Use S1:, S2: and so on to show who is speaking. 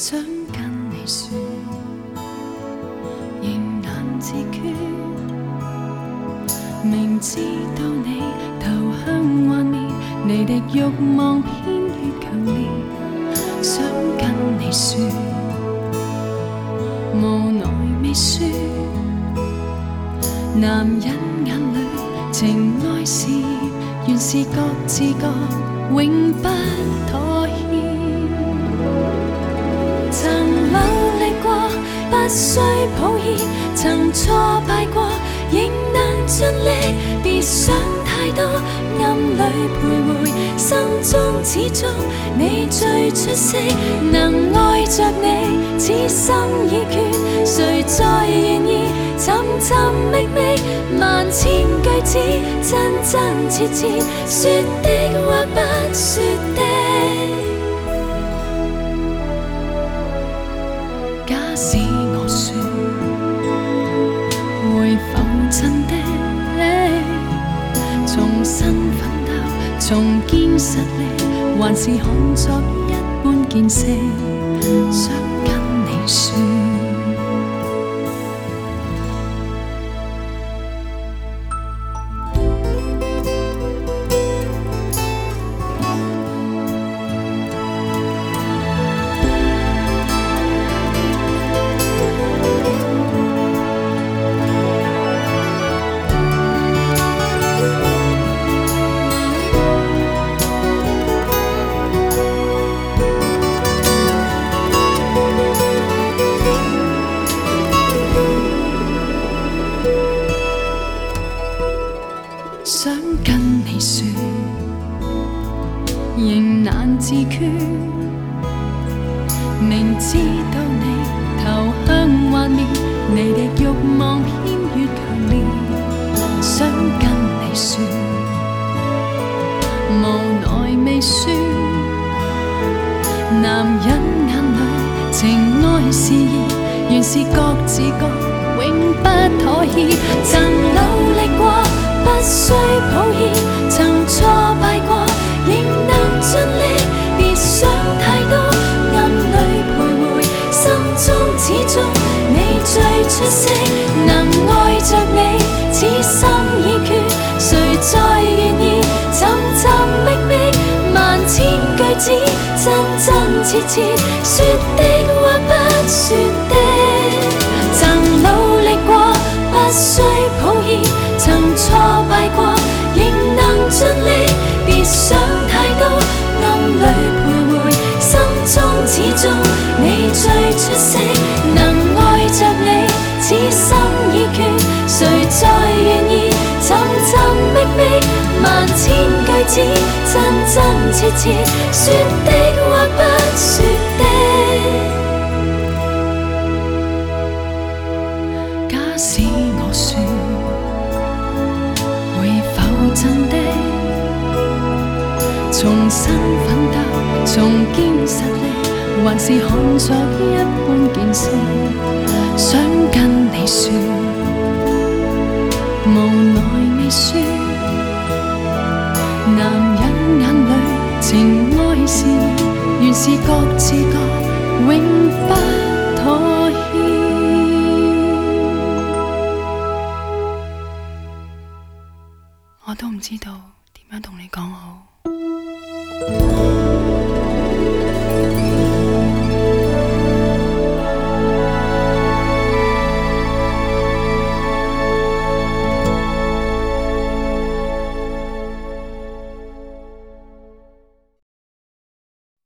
S1: 想跟你说，仍难自决。明知道你投向幻灭，你的欲望偏越强烈。想跟你说，无奈未说。男人眼里情爱事业，原是各自各，永不妥協。曾努力過，不需抱歉；曾挫敗過，仍能盡力。別想太多，暗裏徘徊，心中始終你最出色。能愛着你，此心已決，誰再願意尋尋覓覓，萬千句子真真切切，說的或不說的。假使我說，會否真的重新奮鬥，重建實力，還是看作一般見識？想跟你說。想跟你說，仍難自決。明知道你投向幻滅，你的欲望偏越強烈。想跟你說，無奈未說。男人眼裏情愛事業，原是各自各，永不妥協。曾努力過，不需抱歉；曾挫敗過，仍能盡力。別想太多，暗裏徘徊，心中始終你最出色。能愛着你，此心已決，誰再願意尋尋覓覓，萬千句子真真切切，說的或不說的。曾努力過，不需抱歉；曾挫敗過，仍能盡力。別想太多，暗裏徘徊，心中始終你最出色。能愛着你，此心已決，誰再願意尋尋覓覓，萬千句子真真切切，說的或不說的。假使我說，會否真的重新奮鬥，重建實力，還是看作一般見識？想跟你說，無奈未說。男人眼裏情愛事業，原是各自各，永不